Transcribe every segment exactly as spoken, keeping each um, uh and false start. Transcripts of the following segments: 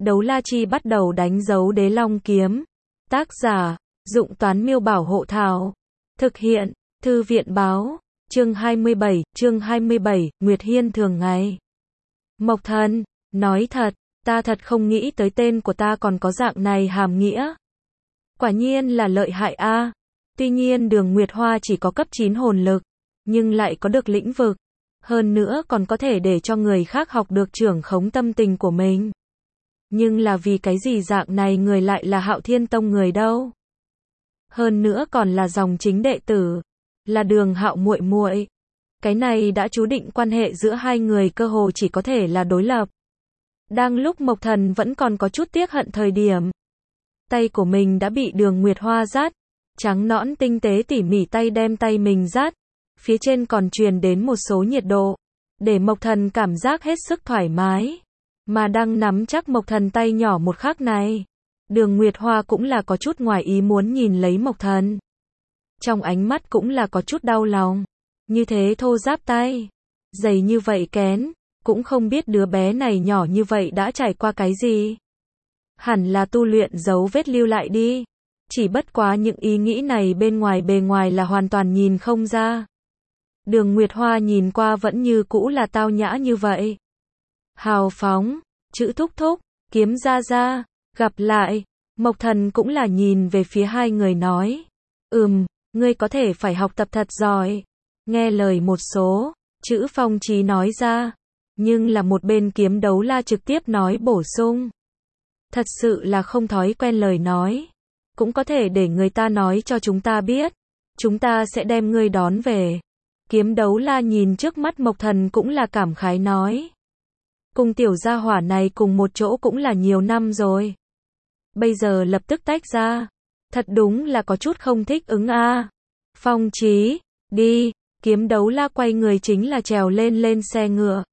Đấu la chi bắt đầu đánh dấu đế long kiếm. Tác giả, Dụng Toán Miêu Bảo Hộ Thảo. Thực hiện, Thư viện Báo. Chương hai mươi bảy, chương hai mươi bảy, Nguyệt Hiên thường ngày. Mộc Thần, nói thật, ta thật không nghĩ tới tên của ta còn có dạng này hàm nghĩa. Quả nhiên là lợi hại a. Tuy nhiên Đường Nguyệt Hoa chỉ có cấp chín hồn lực, nhưng lại có được lĩnh vực. Hơn nữa còn có thể để cho người khác học được trưởng khống tâm tình của mình. Nhưng là vì cái gì dạng này người lại là Hạo Thiên Tông người đâu? Hơn nữa còn là dòng chính đệ tử, là Đường Hạo muội muội. Cái này đã chú định quan hệ giữa hai người cơ hồ chỉ có thể là đối lập. Đang lúc Mộc Thần vẫn còn có chút tiếc hận thời điểm, tay của mình đã bị Đường Nguyệt Hoa dắt, trắng nõn tinh tế tỉ mỉ tay đem tay mình dắt, phía trên còn truyền đến một số nhiệt độ, để Mộc Thần cảm giác hết sức thoải mái. Mà đang nắm chắc Mộc Thần tay nhỏ một khắc này, Đường Nguyệt Hoa cũng là có chút ngoài ý muốn nhìn lấy Mộc Thần. Trong ánh mắt cũng là có chút đau lòng. Như thế thô ráp tay, dày như vậy kén, cũng không biết đứa bé này nhỏ như vậy đã trải qua cái gì. Hẳn là tu luyện dấu vết lưu lại đi. Chỉ bất quá những ý nghĩ này bên ngoài bề ngoài là hoàn toàn nhìn không ra. Đường Nguyệt Hoa nhìn qua vẫn như cũ là tao nhã như vậy. Hào phóng, chữ thúc thúc, kiếm ra ra, gặp lại. Mộc Thần cũng là nhìn về phía hai người nói. Ừm, ngươi có thể phải học tập thật giỏi. Nghe lời một số, chữ Phong Chí nói ra. Nhưng là một bên Kiếm Đấu La trực tiếp nói bổ sung. Thật sự là không thói quen lời nói. Cũng có thể để người ta nói cho chúng ta biết. Chúng ta sẽ đem ngươi đón về. Kiếm Đấu La nhìn trước mắt Mộc Thần cũng là cảm khái nói. Cùng tiểu gia hỏa này cùng một chỗ cũng là nhiều năm rồi. Bây giờ lập tức tách ra. Thật đúng là có chút không thích ứng a. À. Phong Chí, đi. Kiếm Đấu La quay người chính là trèo lên lên xe ngựa.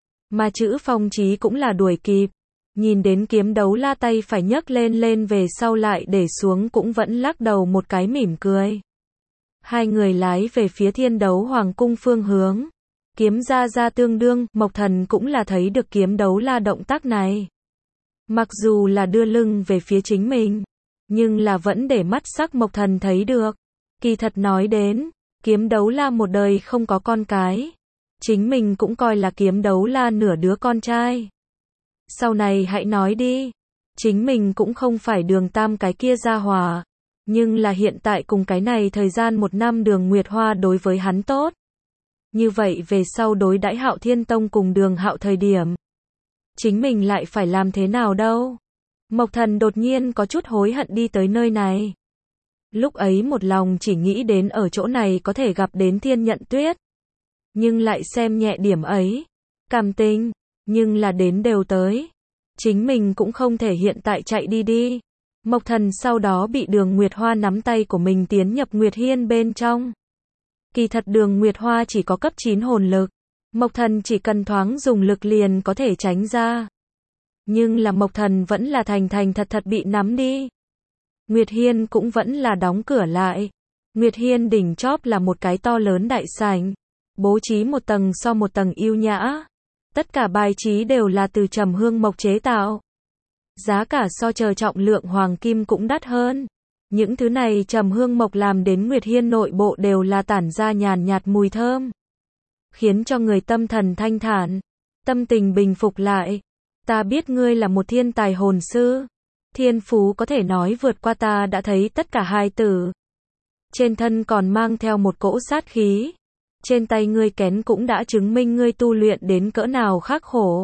Mà chữ Phong Chí cũng là đuổi kịp. Nhìn đến Kiếm Đấu La tay phải nhấc lên lên về sau lại để xuống cũng vẫn lắc đầu một cái mỉm cười. Hai người lái về phía Thiên Đấu Hoàng cung phương hướng. Kiếm ra ra tương đương, Mộc Thần cũng là thấy được Kiếm Đấu La động tác này. Mặc dù là đưa lưng về phía chính mình, nhưng là vẫn để mắt sắc Mộc Thần thấy được. Kỳ thật nói đến, Kiếm Đấu La một đời không có con cái. Chính mình cũng coi là Kiếm Đấu La nửa đứa con trai. Sau này hãy nói đi. Chính mình cũng không phải Đường Tam cái kia gia hỏa. Nhưng là hiện tại cùng cái này thời gian một năm Đường Nguyệt Hoa đối với hắn tốt. Như vậy về sau đối đãi Hạo Thiên Tông cùng Đường Hạo thời điểm. Chính mình lại phải làm thế nào đâu. Mộc Thần đột nhiên có chút hối hận đi tới nơi này. Lúc ấy một lòng chỉ nghĩ đến ở chỗ này có thể gặp đến Thiên Nhận Tuyết. Nhưng lại xem nhẹ điểm ấy. Cảm tình, nhưng là đến đều tới. Chính mình cũng không thể hiện tại chạy đi đi. Mộc Thần sau đó bị Đường Nguyệt Hoa nắm tay của mình tiến nhập Nguyệt Hiên bên trong. Kỳ thật Đường Nguyệt Hoa chỉ có cấp chín hồn lực. Mộc Thần chỉ cần thoáng dùng lực liền có thể tránh ra. Nhưng là Mộc Thần vẫn là thành thành thật thật bị nắm đi. Nguyệt Hiên cũng vẫn là đóng cửa lại. Nguyệt Hiên đỉnh chóp là một cái to lớn đại sảnh. Bố trí một tầng so một tầng yêu nhã. Tất cả bài trí đều là từ trầm hương mộc chế tạo. Giá cả so chờ trọng lượng hoàng kim cũng đắt hơn. Những thứ này trầm hương mộc làm đến Nguyệt Hiên nội bộ đều là tản ra nhàn nhạt mùi thơm. Khiến cho người tâm thần thanh thản. Tâm tình bình phục lại. Ta biết ngươi là một thiên tài hồn sư. Thiên phú có thể nói vượt qua ta đã thấy tất cả hai tử. Trên thân còn mang theo một cỗ sát khí. Trên tay ngươi kén cũng đã chứng minh ngươi tu luyện đến cỡ nào khắc khổ.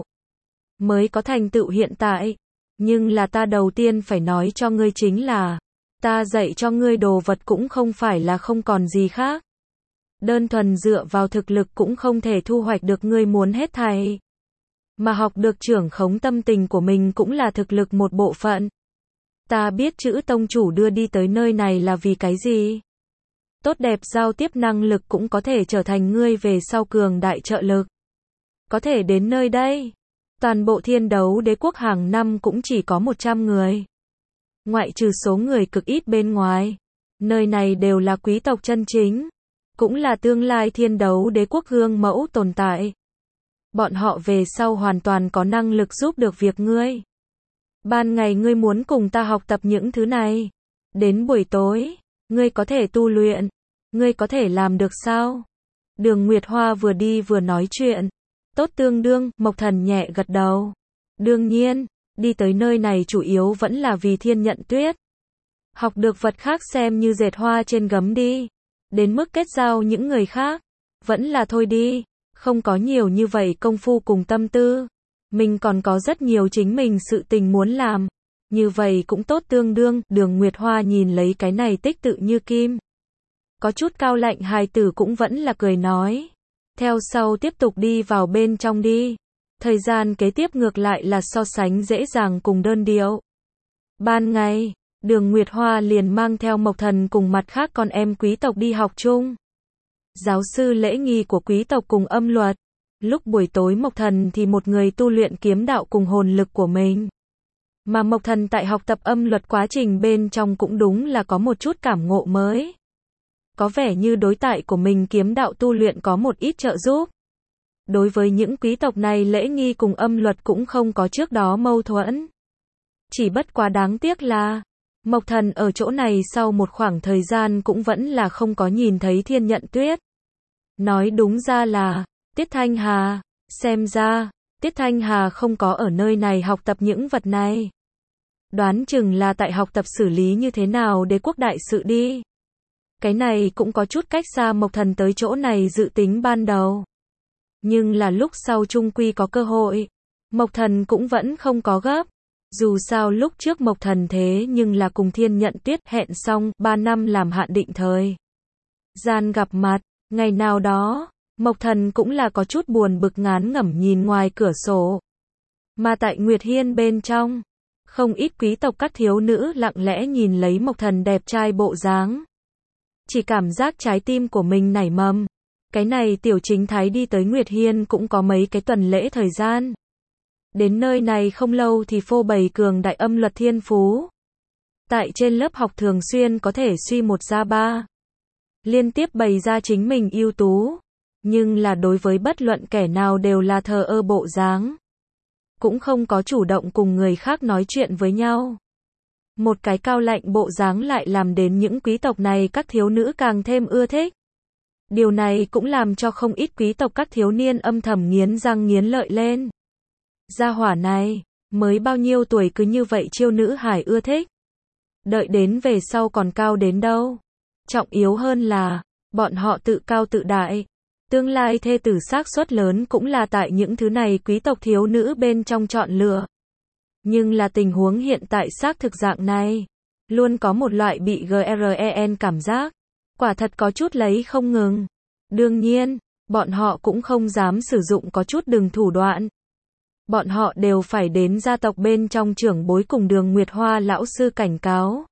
Mới có thành tựu hiện tại. Nhưng là ta đầu tiên phải nói cho ngươi chính là. Ta dạy cho ngươi đồ vật cũng không phải là không còn gì khác. Đơn thuần dựa vào thực lực cũng không thể thu hoạch được ngươi muốn hết thảy. Mà học được trưởng khống tâm tình của mình cũng là thực lực một bộ phận. Ta biết chữ tông chủ đưa đi tới nơi này là vì cái gì. Tốt đẹp giao tiếp năng lực cũng có thể trở thành ngươi về sau cường đại trợ lực. Có thể đến nơi đây. Toàn bộ Thiên Đấu Đế quốc hàng năm cũng chỉ có một trăm người. Ngoại trừ số người cực ít bên ngoài. Nơi này đều là quý tộc chân chính. Cũng là tương lai Thiên Đấu Đế quốc gương mẫu tồn tại. Bọn họ về sau hoàn toàn có năng lực giúp được việc ngươi. Ban ngày ngươi muốn cùng ta học tập những thứ này. Đến buổi tối, ngươi có thể tu luyện. Ngươi có thể làm được sao? Đường Nguyệt Hoa vừa đi vừa nói chuyện. Tốt tương đương, Mộc Thần nhẹ gật đầu. Đương nhiên, đi tới nơi này chủ yếu vẫn là vì Thiên Nhận Tuyết. Học được vật khác xem như dệt hoa trên gấm đi. Đến mức kết giao những người khác, vẫn là thôi đi. Không có nhiều như vậy công phu cùng tâm tư. Mình còn có rất nhiều chính mình sự tình muốn làm. Như vậy cũng tốt tương đương. Đường Nguyệt Hoa nhìn lấy cái này tích tự như kim. Có chút cao lạnh hài tử cũng vẫn là cười nói. Theo sau tiếp tục đi vào bên trong đi. Thời gian kế tiếp ngược lại là so sánh dễ dàng cùng đơn điệu. Ban ngày, Đường Nguyệt Hoa liền mang theo Mộc Thần cùng mặt khác con em quý tộc đi học chung. Giáo sư lễ nghi của quý tộc cùng âm luật. Lúc buổi tối Mộc Thần thì một người tu luyện kiếm đạo cùng hồn lực của mình. Mà Mộc Thần tại học tập âm luật quá trình bên trong cũng đúng là có một chút cảm ngộ mới. Có vẻ như đối tại của mình kiếm đạo tu luyện có một ít trợ giúp. Đối với những quý tộc này lễ nghi cùng âm luật cũng không có trước đó mâu thuẫn. Chỉ bất quá đáng tiếc là, Mộc Thần ở chỗ này sau một khoảng thời gian cũng vẫn là không có nhìn thấy Thiên Nhận Tuyết. Nói đúng ra là, Tiết Thanh Hà, xem ra, Tiết Thanh Hà không có ở nơi này học tập những vật này. Đoán chừng là tại học tập xử lý như thế nào đế quốc đại sự đi. Cái này cũng có chút cách xa Mộc Thần tới chỗ này dự tính ban đầu. Nhưng là lúc sau chung quy có cơ hội. Mộc Thần cũng vẫn không có gấp. Dù sao lúc trước Mộc Thần thế nhưng là cùng Thiên Nhận Tuyết hẹn xong ba năm làm hạn định thời gian gặp mặt. Ngày nào đó, Mộc Thần cũng là có chút buồn bực ngán ngẩm nhìn ngoài cửa sổ. Mà tại Nguyệt Hiên bên trong, không ít quý tộc các thiếu nữ lặng lẽ nhìn lấy Mộc Thần đẹp trai bộ dáng. Chỉ cảm giác trái tim của mình nảy mầm. Cái này tiểu chính thái đi tới Nguyệt Hiên cũng có mấy cái tuần lễ thời gian. Đến nơi này không lâu thì phô bày cường đại âm luật thiên phú. Tại trên lớp học thường xuyên có thể suy một ra ba. Liên tiếp bày ra chính mình ưu tú. Nhưng là đối với bất luận kẻ nào đều là thờ ơ bộ dáng. Cũng không có chủ động cùng người khác nói chuyện với nhau. Một cái cao lạnh bộ dáng lại làm đến những quý tộc này các thiếu nữ càng thêm ưa thích. Điều này cũng làm cho không ít quý tộc các thiếu niên âm thầm nghiến răng nghiến lợi lên. Gia hỏa này, mới bao nhiêu tuổi cứ như vậy chiêu nữ hải ưa thích. Đợi đến về sau còn cao đến đâu. Trọng yếu hơn là, bọn họ tự cao tự đại. Tương lai thê tử xác suất lớn cũng là tại những thứ này quý tộc thiếu nữ bên trong chọn lựa. Nhưng là tình huống hiện tại xác thực dạng này. Luôn có một loại bị gren cảm giác. Quả thật có chút lấy không ngừng. Đương nhiên, bọn họ cũng không dám sử dụng có chút đừng thủ đoạn. Bọn họ đều phải đến gia tộc bên trong trưởng bối cùng Đường Nguyệt Hoa lão sư cảnh cáo.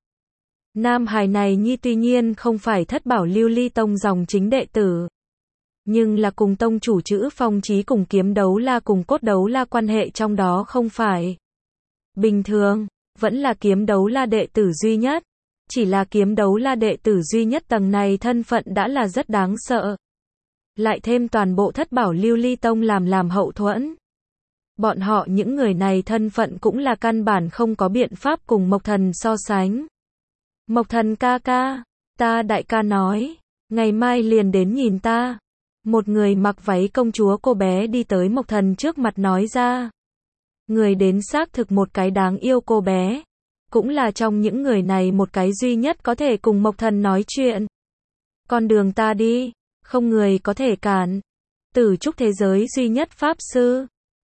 Nam hài này nhi tuy nhiên không phải thất bảo lưu ly tông dòng chính đệ tử. Nhưng là cùng tông chủ chữ phong chí cùng kiếm đấu la cùng cốt đấu la quan hệ trong đó không phải bình thường, vẫn là kiếm đấu la đệ tử duy nhất. Chỉ là kiếm đấu la đệ tử duy nhất tầng này thân phận đã là rất đáng sợ. Lại thêm toàn bộ thất bảo lưu ly tông làm làm hậu thuẫn. Bọn họ những người này thân phận cũng là căn bản không có biện pháp cùng Mộc Thần so sánh. Mộc Thần ca ca, ta đại ca nói, ngày mai liền đến nhìn ta. Một người mặc váy công chúa cô bé đi tới Mộc Thần trước mặt nói ra. Người đến xác thực một cái đáng yêu cô bé. Cũng là trong những người này một cái duy nhất có thể cùng Mộc Thần nói chuyện. Con đường ta đi, không người có thể cản. Tử trúc thế giới duy nhất pháp sư.